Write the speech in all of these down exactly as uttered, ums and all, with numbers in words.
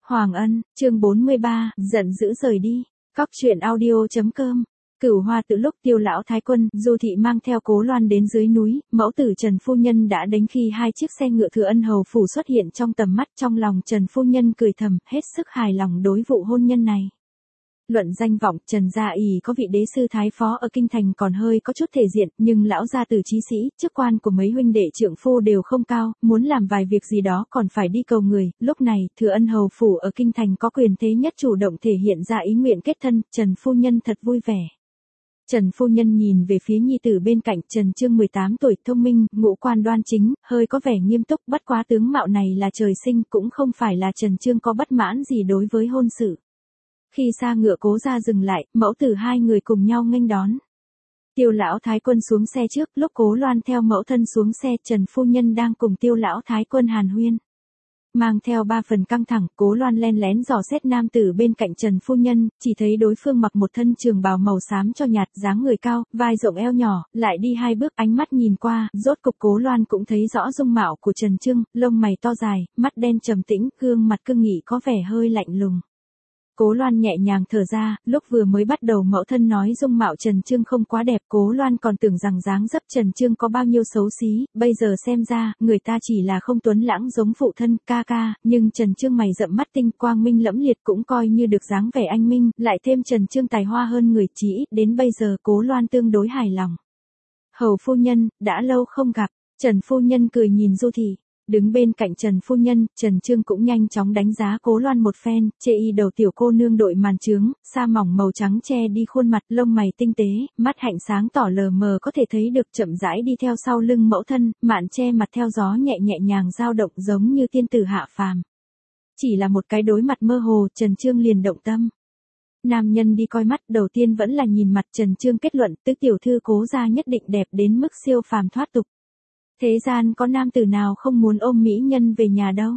Hoàng Ân, chương bốn mươi ba, giận dữ rời đi. Cóc truyện audio.com. Cửu Hoa Tự. Lúc Tiêu lão thái quân, Du thị mang theo Cố Loan đến dưới núi, mẫu tử Trần phu nhân đã đến khi hai chiếc xe ngựa Thừa Ân hầu phủ xuất hiện trong tầm mắt, trong lòng Trần phu nhân cười thầm, hết sức hài lòng đối vụ hôn nhân này. Luận danh vọng, Trần gia ỷ có vị đế sư thái phó ở kinh thành còn hơi có chút thể diện, nhưng lão gia tử chí sĩ, chức quan của mấy huynh đệ trượng phu đều không cao, muốn làm vài việc gì đó còn phải đi cầu người. Lúc này, Thừa Ân hầu phủ ở kinh thành có quyền thế nhất chủ động thể hiện ra ý nguyện kết thân, Trần phu nhân thật vui vẻ. Trần phu nhân nhìn về phía nhi tử bên cạnh, Trần Chương mười tám tuổi, thông minh, ngũ quan đoan chính, hơi có vẻ nghiêm túc, bất quá tướng mạo này là trời sinh, cũng không phải là Trần Chương có bất mãn gì đối với hôn sự. Khi xa ngựa Cố gia dừng lại, mẫu tử hai người cùng nhau nghênh đón. Tiêu lão thái quân xuống xe trước, lúc Cố Loan theo mẫu thân xuống xe, Trần phu nhân đang cùng Tiêu lão thái quân hàn huyên. Mang theo ba phần căng thẳng, Cố Loan len lén dò xét nam tử bên cạnh Trần phu nhân, chỉ thấy đối phương mặc một thân trường bào màu xám cho nhạt, dáng người cao, vai rộng eo nhỏ, lại đi hai bước, ánh mắt nhìn qua, rốt cục Cố Loan cũng thấy rõ dung mạo của Trần Chương, lông mày to dài, mắt đen trầm tĩnh, gương mặt cương nghị có vẻ hơi lạnh lùng. Cố Loan nhẹ nhàng thở ra, lúc vừa mới bắt đầu mẫu thân nói dung mạo Trần Chương không quá đẹp, Cố Loan còn tưởng rằng dáng dấp Trần Chương có bao nhiêu xấu xí, bây giờ xem ra, người ta chỉ là không tuấn lãng giống phụ thân, ca ca, nhưng Trần Chương mày rậm mắt tinh, quang minh lẫm liệt cũng coi như được dáng vẻ anh minh, lại thêm Trần Chương tài hoa hơn người, chỉ ít đến bây giờ Cố Loan tương đối hài lòng. Hầu phu nhân, đã lâu không gặp, Trần phu nhân cười nhìn Du thị. Đứng bên cạnh Trần phu nhân, Trần Chương cũng nhanh chóng đánh giá Cố Loan một phen, chê y đầu tiểu cô nương đội màn trướng, sa mỏng màu trắng che đi khuôn mặt, lông mày tinh tế, mắt hạnh sáng tỏ lờ mờ có thể thấy được, chậm rãi đi theo sau lưng mẫu thân, mạn che mặt theo gió nhẹ nhẹ nhàng dao động giống như tiên tử hạ phàm. Chỉ là một cái đối mặt mơ hồ, Trần Chương liền động tâm. Nam nhân đi coi mắt, đầu tiên vẫn là nhìn mặt, Trần Chương kết luận, tức tiểu thư Cố gia nhất định đẹp đến mức siêu phàm thoát tục. Thế gian có nam tử nào không muốn ôm mỹ nhân về nhà đâu.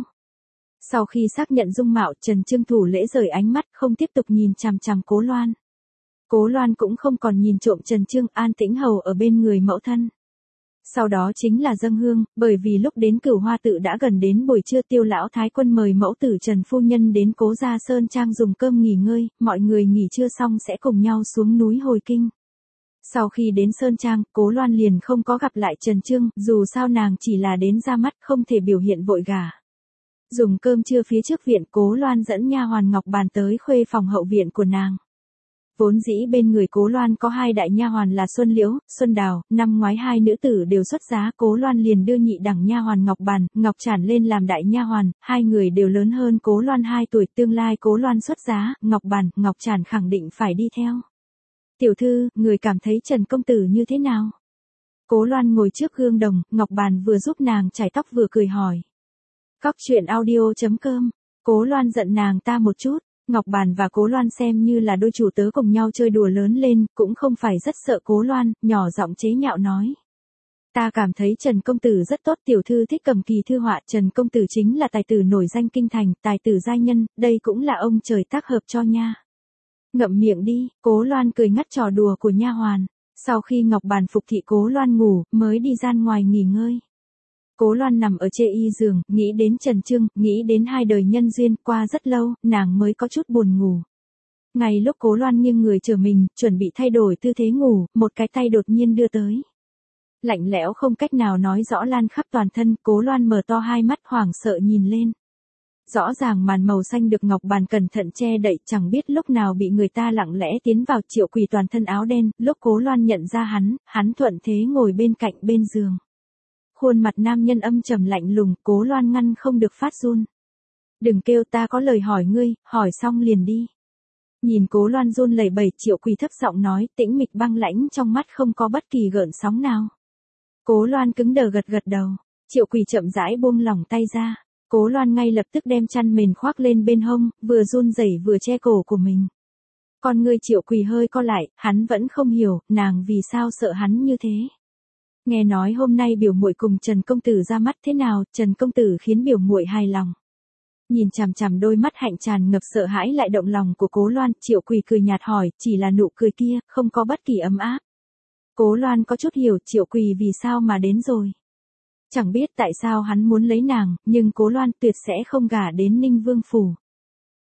Sau khi xác nhận dung mạo, Trần Chương thủ lễ rời ánh mắt, không tiếp tục nhìn chằm chằm Cố Loan. Cố Loan cũng không còn nhìn trộm Trần Chương, an tĩnh hầu ở bên người mẫu thân. Sau đó chính là dâng hương, bởi vì lúc đến Cửu Hoa Tự đã gần đến buổi trưa, Tiêu lão thái quân mời mẫu tử Trần phu nhân đến Cố gia sơn trang dùng cơm nghỉ ngơi, mọi người nghỉ trưa xong sẽ cùng nhau xuống núi hồi kinh. Sau khi đến Sơn Trang, Cố Loan liền không có gặp lại Trần Chương, dù sao nàng chỉ là đến ra mắt, không thể biểu hiện vội gà. Dùng cơm trưa phía trước viện, Cố Loan dẫn nha hoàn Ngọc Bàn tới khuê phòng hậu viện của nàng. Vốn dĩ bên người Cố Loan có hai đại nha hoàn là Xuân Liễu, Xuân Đào, năm ngoái hai nữ tử đều xuất giá, Cố Loan liền đưa nhị đẳng nha hoàn Ngọc Bàn, Ngọc Trản lên làm đại nha hoàn, hai người đều lớn hơn Cố Loan hai tuổi, tương lai Cố Loan xuất giá, Ngọc Bàn, Ngọc Trản khẳng định phải đi theo. Tiểu thư, người cảm thấy Trần công tử như thế nào? Cố Loan ngồi trước gương đồng, Ngọc Bàn vừa giúp nàng chải tóc vừa cười hỏi. Cóc truyện audio.com. Cố Loan giận nàng ta một chút, Ngọc Bàn và Cố Loan xem như là đôi chủ tớ cùng nhau chơi đùa lớn lên, cũng không phải rất sợ Cố Loan, nhỏ giọng chế nhạo nói. Ta cảm thấy Trần công tử rất tốt, tiểu thư thích cầm kỳ thư họa, Trần công tử chính là tài tử nổi danh kinh thành, tài tử giai nhân, đây cũng là ông trời tác hợp cho nha. Ngậm miệng đi, Cố Loan cười ngắt trò đùa của nha hoàn. Sau khi Ngọc Bàn phục thị Cố Loan ngủ, mới đi ra ngoài nghỉ ngơi. Cố Loan nằm ở chê y giường, nghĩ đến Trần Chương, nghĩ đến hai đời nhân duyên, qua rất lâu, nàng mới có chút buồn ngủ. Ngay lúc Cố Loan nghiêng người trở mình, chuẩn bị thay đổi tư thế ngủ, một cái tay đột nhiên đưa tới. Lạnh lẽo không cách nào nói rõ lan khắp toàn thân, Cố Loan mở to hai mắt hoảng sợ nhìn lên. Rõ ràng màn màu xanh được Ngọc Bàn cẩn thận che đậy, chẳng biết lúc nào bị người ta lặng lẽ tiến vào. Triệu Quỳ toàn thân áo đen, lúc Cố Loan nhận ra hắn, hắn thuận thế ngồi bên cạnh bên giường. Khuôn mặt nam nhân âm trầm lạnh lùng, Cố Loan ngăn không được phát run. Đừng kêu, ta có lời hỏi ngươi, hỏi xong liền đi. Nhìn Cố Loan run lẩy bẩy, Triệu Quỳ thấp giọng nói, tĩnh mịch băng lãnh trong mắt không có bất kỳ gợn sóng nào. Cố Loan cứng đờ gật gật đầu, Triệu Quỳ chậm rãi buông lỏng tay ra. Cố Loan ngay lập tức đem chăn mền khoác lên bên hông, vừa run rẩy vừa che cổ của mình. Con người Triệu Quỳ hơi co lại, hắn vẫn không hiểu, nàng vì sao sợ hắn như thế. Nghe nói hôm nay biểu muội cùng Trần công tử ra mắt thế nào, Trần công tử khiến biểu muội hài lòng. Nhìn chằm chằm đôi mắt hạnh tràn ngập sợ hãi lại động lòng của Cố Loan, Triệu Quỳ cười nhạt hỏi, chỉ là nụ cười kia, không có bất kỳ ấm áp. Cố Loan có chút hiểu Triệu Quỳ vì sao mà đến rồi. Chẳng biết tại sao hắn muốn lấy nàng, nhưng Cố Loan tuyệt sẽ không gả đến Ninh Vương phủ.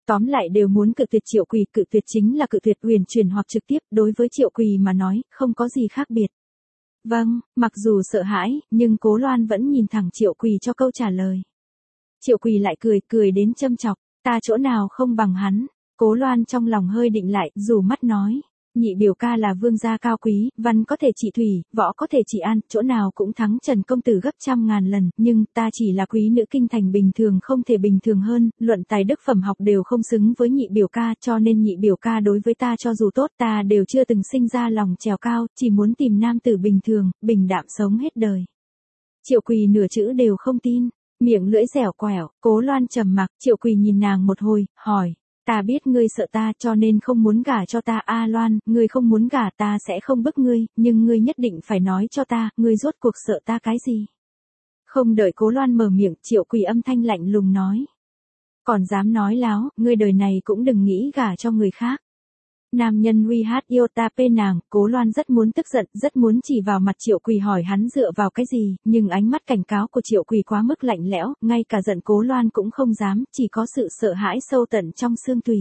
Tóm lại đều muốn cự tuyệt Triệu Quỳ, cự tuyệt chính là cự tuyệt uyển chuyển hoặc trực tiếp, đối với Triệu Quỳ mà nói, không có gì khác biệt. Vâng, mặc dù sợ hãi, nhưng Cố Loan vẫn nhìn thẳng Triệu Quỳ cho câu trả lời. Triệu Quỳ lại cười, cười đến châm chọc, ta chỗ nào không bằng hắn. Cố Loan trong lòng hơi định lại, rủ mắt nói, nhị biểu ca là vương gia cao quý, văn có thể trị thủy, võ có thể trị an, chỗ nào cũng thắng Trần công tử gấp trăm ngàn lần, nhưng ta chỉ là quý nữ kinh thành bình thường không thể bình thường hơn, luận tài đức phẩm học đều không xứng với nhị biểu ca, cho nên nhị biểu ca đối với ta cho dù tốt ta đều chưa từng sinh ra lòng trèo cao, chỉ muốn tìm nam tử bình thường, bình đạm sống hết đời. Triệu Quỳ nửa chữ đều không tin, miệng lưỡi dẻo quẹo. Cố Loan trầm mặc, Triệu Quỳ nhìn nàng một hồi, hỏi, ta biết ngươi sợ ta cho nên không muốn gả cho ta. A Loan, ngươi không muốn gả ta sẽ không bức ngươi, nhưng ngươi nhất định phải nói cho ta, ngươi rốt cuộc sợ ta cái gì? Không đợi Cố Loan mở miệng, Triệu Quỳ âm thanh lạnh lùng nói, còn dám nói láo, ngươi đời này cũng đừng nghĩ gả cho người khác. Nam nhân uy hát yêu ta pê nàng, Cố Loan rất muốn tức giận, rất muốn chỉ vào mặt Triệu Quỳ hỏi hắn dựa vào cái gì, nhưng ánh mắt cảnh cáo của Triệu Quỳ quá mức lạnh lẽo, ngay cả giận Cố Loan cũng không dám, chỉ có sự sợ hãi sâu tận trong xương tùy.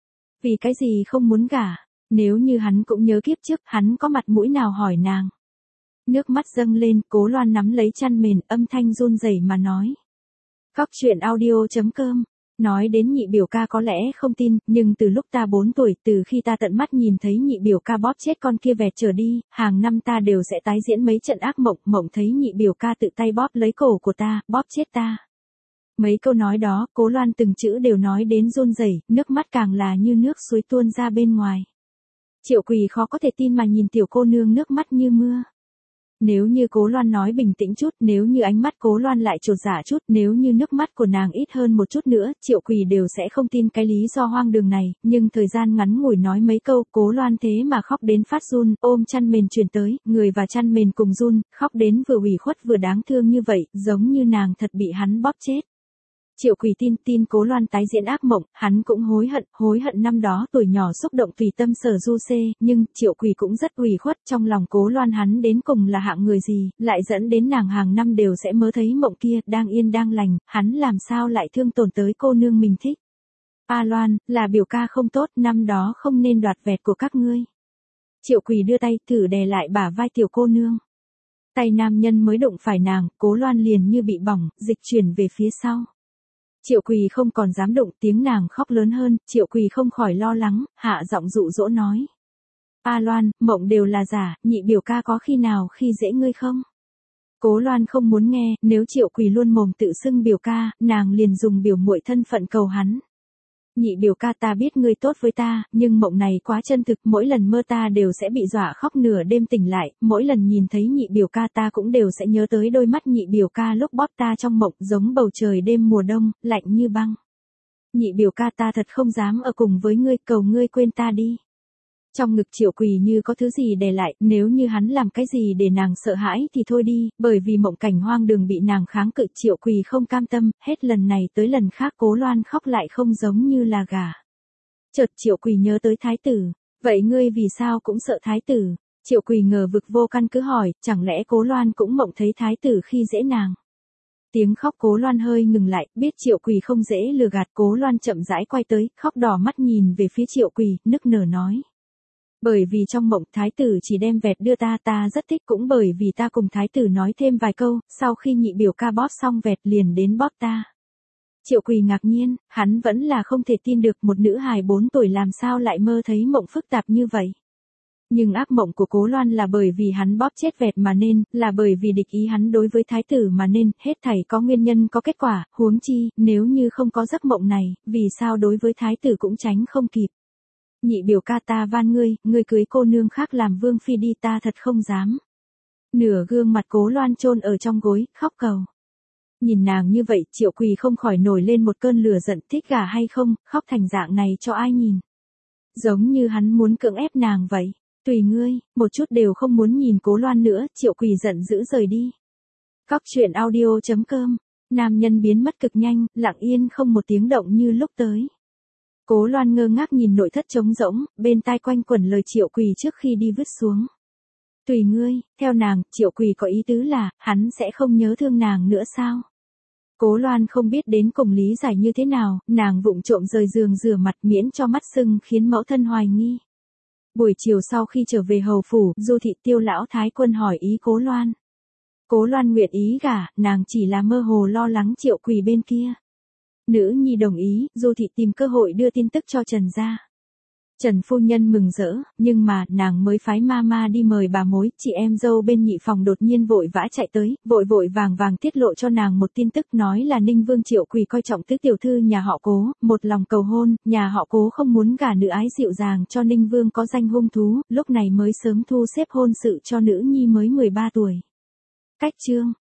Vì cái gì không muốn gả, nếu như hắn cũng nhớ kiếp trước, hắn có mặt mũi nào hỏi nàng. Nước mắt dâng lên, Cố Loan nắm lấy chăn mền, âm thanh run rẩy mà nói. Cóc truyện audio chấm com. Nói đến nhị biểu ca có lẽ không tin, nhưng từ lúc ta bốn tuổi, từ khi ta tận mắt nhìn thấy nhị biểu ca bóp chết con kia vẹt trở đi, hàng năm ta đều sẽ tái diễn mấy trận ác mộng, mộng thấy nhị biểu ca tự tay bóp lấy cổ của ta, bóp chết ta. Mấy câu nói đó, Cố Loan từng chữ đều nói đến run rẩy, nước mắt càng là như nước suối tuôn ra bên ngoài. Triệu Quỳ khó có thể tin mà nhìn tiểu cô nương nước mắt như mưa. Nếu như Cố Loan nói bình tĩnh chút, nếu như ánh mắt Cố Loan lại chột dạ chút, nếu như nước mắt của nàng ít hơn một chút nữa, Triệu Quỳ đều sẽ không tin cái lý do hoang đường này, nhưng thời gian ngắn ngủi nói mấy câu, Cố Loan thế mà khóc đến phát run, ôm chăn mền chuyển tới, người và chăn mền cùng run, khóc đến vừa ủy khuất vừa đáng thương như vậy, giống như nàng thật bị hắn bóp chết. Triệu Quỳ tin tin Cố Loan tái diễn ác mộng, hắn cũng hối hận, hối hận năm đó tuổi nhỏ xúc động tùy tâm sở du xê, nhưng Triệu Quỳ cũng rất ủy khuất, trong lòng Cố Loan hắn đến cùng là hạng người gì, lại dẫn đến nàng hàng năm đều sẽ mơ thấy mộng kia, đang yên đang lành, hắn làm sao lại thương tổn tới cô nương mình thích. A Loan, là biểu ca không tốt, năm đó không nên đoạt vẹt của các ngươi. Triệu Quỳ đưa tay thử đè lại bả vai tiểu cô nương. Tay nam nhân mới đụng phải nàng, Cố Loan liền như bị bỏng, dịch chuyển về phía sau. Triệu Quỳ không còn dám đụng, tiếng nàng khóc lớn hơn, Triệu Quỳ không khỏi lo lắng, hạ giọng dụ dỗ nói. A Loan, mộng đều là giả, nhị biểu ca có khi nào khi dễ ngươi không? Cố Loan không muốn nghe, nếu Triệu Quỳ luôn mồm tự xưng biểu ca, nàng liền dùng biểu muội thân phận cầu hắn. Nhị biểu ca ta biết ngươi tốt với ta, nhưng mộng này quá chân thực, mỗi lần mơ ta đều sẽ bị dọa khóc nửa đêm tỉnh lại, mỗi lần nhìn thấy nhị biểu ca ta cũng đều sẽ nhớ tới đôi mắt nhị biểu ca lúc bóp ta trong mộng, giống bầu trời đêm mùa đông, lạnh như băng. Nhị biểu ca ta thật không dám ở cùng với ngươi, cầu ngươi quên ta đi. Trong ngực Triệu Quỳ như có thứ gì đè lại, nếu như hắn làm cái gì để nàng sợ hãi thì thôi đi, bởi vì mộng cảnh hoang đường bị nàng kháng cự, Triệu Quỳ không cam tâm, hết lần này tới lần khác Cố Loan khóc lại không giống như là gà. Chợt Triệu Quỳ nhớ tới thái tử, vậy ngươi vì sao cũng sợ thái tử? Triệu Quỳ ngờ vực vô căn cứ hỏi, chẳng lẽ Cố Loan cũng mộng thấy thái tử khi dễ nàng? Tiếng khóc Cố Loan hơi ngừng lại, biết Triệu Quỳ không dễ lừa gạt, Cố Loan chậm rãi quay tới, khóc đỏ mắt nhìn về phía Triệu Quỳ, nức nở nói. Bởi vì trong mộng thái tử chỉ đem vẹt đưa ta, ta rất thích, cũng bởi vì ta cùng thái tử nói thêm vài câu, sau khi nhị biểu ca bóp xong vẹt liền đến bóp ta. Triệu Quỳ ngạc nhiên, hắn vẫn là không thể tin được một nữ hài bốn tuổi làm sao lại mơ thấy mộng phức tạp như vậy. Nhưng ác mộng của Cố Loan là bởi vì hắn bóp chết vẹt mà nên, là bởi vì địch ý hắn đối với thái tử mà nên, hết thảy có nguyên nhân có kết quả, huống chi, nếu như không có giấc mộng này, vì sao đối với thái tử cũng tránh không kịp. Nhị biểu ca ta van ngươi, ngươi cưới cô nương khác làm vương phi đi, ta thật không dám. Nửa gương mặt Cố Loan chôn ở trong gối, khóc cầu. Nhìn nàng như vậy, Triệu Quỳ không khỏi nổi lên một cơn lửa giận, thích gả hay không, khóc thành dạng này cho ai nhìn. Giống như hắn muốn cưỡng ép nàng vậy. Tùy ngươi, một chút đều không muốn nhìn Cố Loan nữa, Triệu Quỳ giận dữ rời đi. Cóc truyện audio chấm com. Nam nhân biến mất cực nhanh, lặng yên không một tiếng động như lúc tới. Cố Loan ngơ ngác nhìn nội thất trống rỗng, bên tai quanh quẩn lời Triệu Quỳ trước khi đi vứt xuống. Tùy ngươi, theo nàng, Triệu Quỳ có ý tứ là, hắn sẽ không nhớ thương nàng nữa sao? Cố Loan không biết đến cùng lý giải như thế nào, nàng vụng trộm rời giường rửa mặt miễn cho mắt sưng khiến mẫu thân hoài nghi. Buổi chiều sau khi trở về hầu phủ, Du thị Tiêu lão thái quân hỏi ý Cố Loan. Cố Loan nguyện ý gả, nàng chỉ là mơ hồ lo lắng Triệu Quỳ bên kia. Nữ nhi đồng ý, Du thị tìm cơ hội đưa tin tức cho Trần gia. Trần phu nhân mừng rỡ, nhưng mà, nàng mới phái ma ma đi mời bà mối, chị em dâu bên nhị phòng đột nhiên vội vã chạy tới, vội vội vàng vàng tiết lộ cho nàng một tin tức nói là Ninh Vương Triệu Quỳ coi trọng tứ tiểu thư nhà họ Cố, một lòng cầu hôn, nhà họ Cố không muốn gả nữ ái dịu dàng cho Ninh Vương có danh hung thú, lúc này mới sớm thu xếp hôn sự cho nữ nhi mới mười ba tuổi. Cách chương